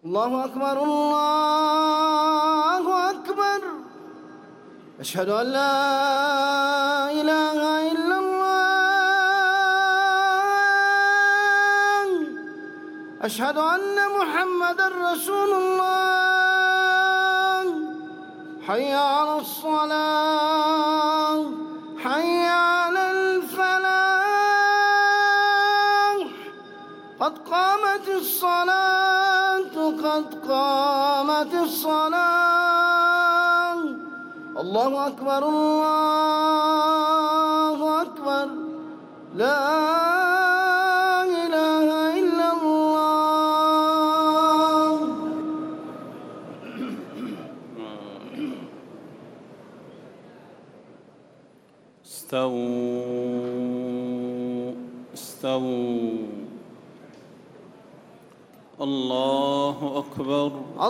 الله أكبر الله أكبر. أشهد أن لا إله إلا الله. أشهد أن محمدًا رسول الله. حي على الصلاة حي على الفلاح. قد قامت الصلاة قد قامت الصلاة. الله أكبر الله أكبر. لا إله إلا الله. استووا. الله أكبر.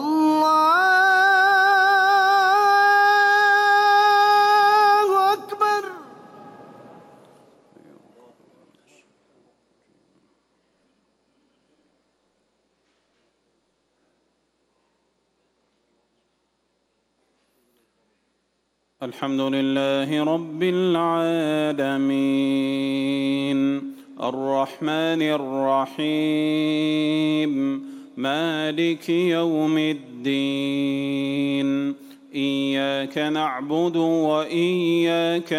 الله أكبر. الحمد لله رب العالمين الرحمن الرحيم مالك يوم الدين. إياك نعبد وإياك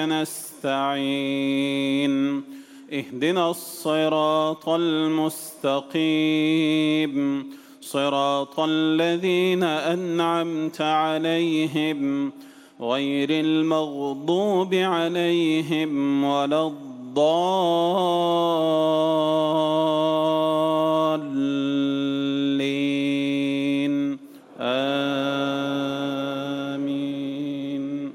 نستعين. اهدنا الصراط المستقيم صراط الذين أنعمت عليهم غير المغضوب عليهم ولا الضالين. آمين.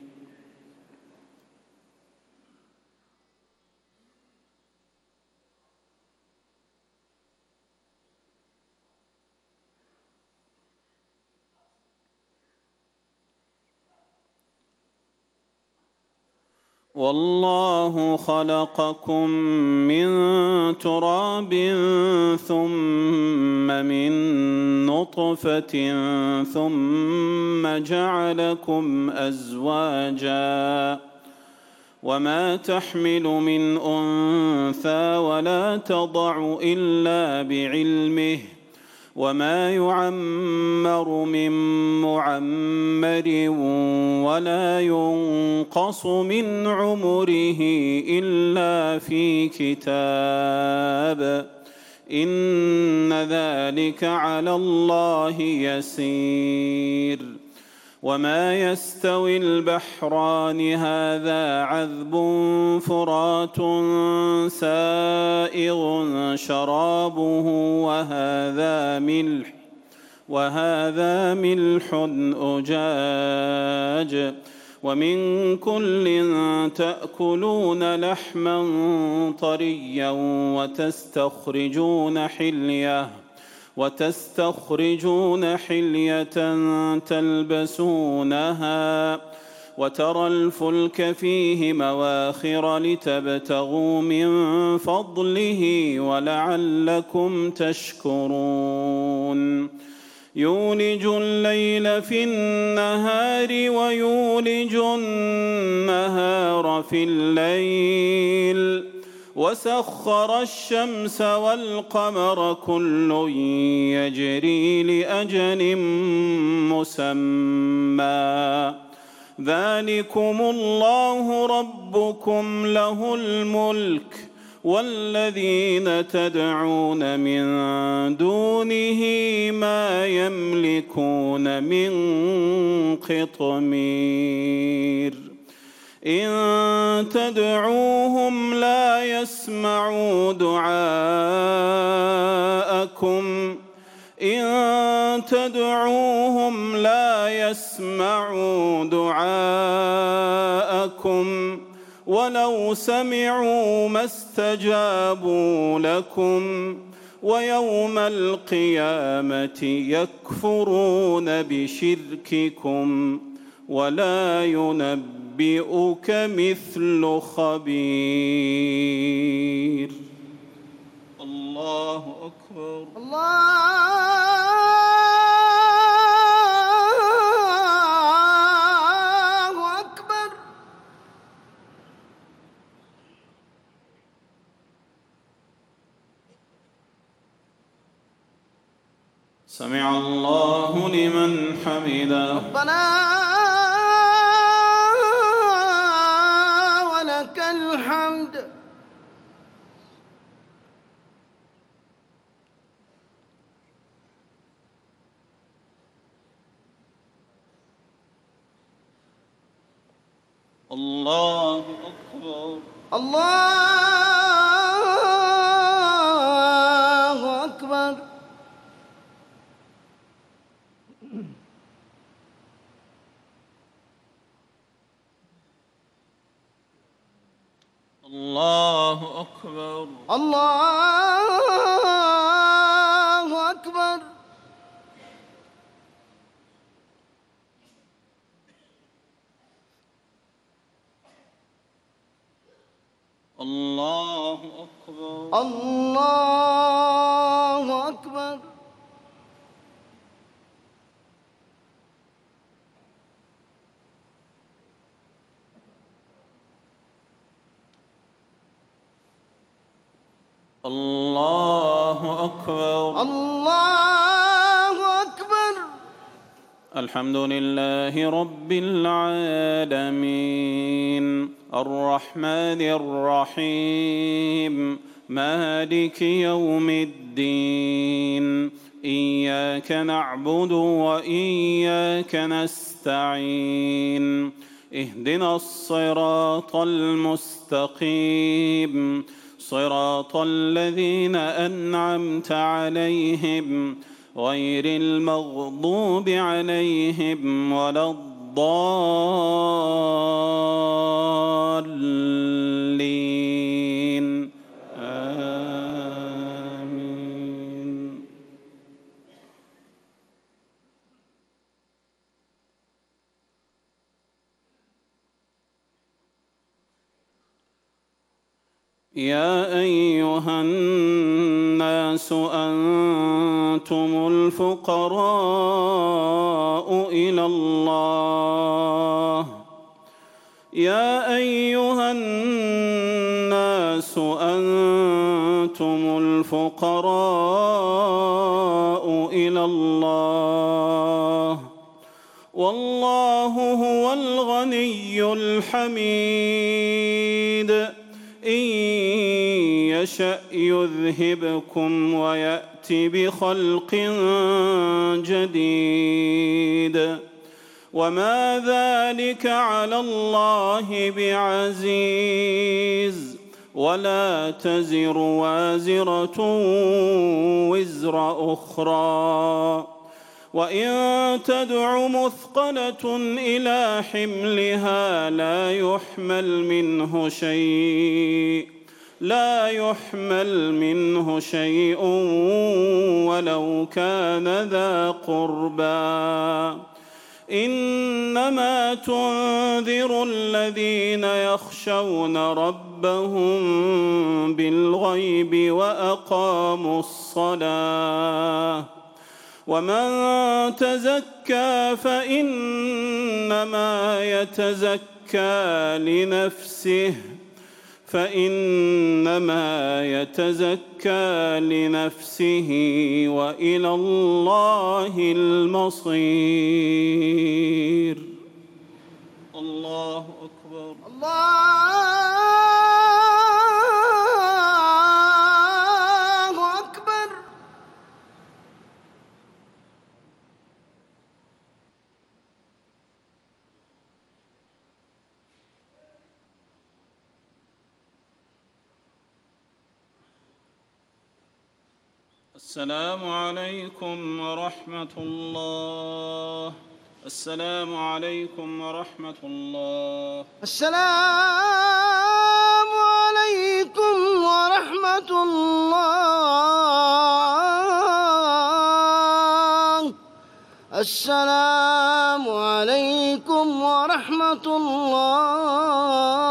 والله خلقكم من تراب ثم من نطفة ثم جعلكم أزواجا وما تحمل من أنثى ولا تضع إلا بعلمه وما يعمر من معمر ولا ينقص من عمره إلا في كتاب إن ذلك على الله يسير. وما يستوي البحران هذا عذب فرات سائغ شرابه وهذا ملح أجاج ومن كل تأكلون لحما طريا وتستخرجون حلية تلبسونها وترى الفلك فيه مواخر لتبتغوا من فضله ولعلكم تشكرون. يولج الليل في النهار ويولج النهار في الليل وسخر الشمس والقمر كل يجري لأجل مسمى ذلكم الله ربكم له الملك والذين تدعون من دونه ما يملكون من قطمير. إن تدعوهم لا يسمعوا دعاءكم ولو سمعوا ما استجابوا لكم ويوم القيامة يكفرون بشرككم ولا ينبئك مثل خبير. الله أكبر. الله سمع الله لمن حمده. ربنا ولك الحمد. الله أكبر. الله أكبر. الله أكبر. الله أكبر. الله أكبر. الله أكبر. الله أكبر. الله أكبر. الحمد لله رب العالمين الرحمن الرحيم مالك يوم الدين إياك نعبد وإياك نستعين اهدنا الصراط المستقيم صراط الذين أنعمت عليهم غير المغضوب عليهم ولا الضالين آمين. يا أيها الناس أنتم الفقراء إلى الله. يا أيها الناس أنتم الفقراء إلى الله والله هو الغني الحميد. إن يشأ يذهبكم ويأت بخلق جديد وما ذلك على الله بعزيز. ولا تزر وازرة وزر أخرى وإن تدع مثقلة إلى حملها لا يحمل منه شيء ولو كان ذا قربى. إنما تنذر الذين يخشون ربهم بالغيب وأقاموا الصلاة. ومن تزكى فإنما يتزكى لنفسه وإلى الله المصير. الله أكبر. الله أكبر. السلام عليكم ورحمة الله. السلام عليكم ورحمة الله. السلام عليكم ورحمة الله. السلام عليكم ورحمة الله.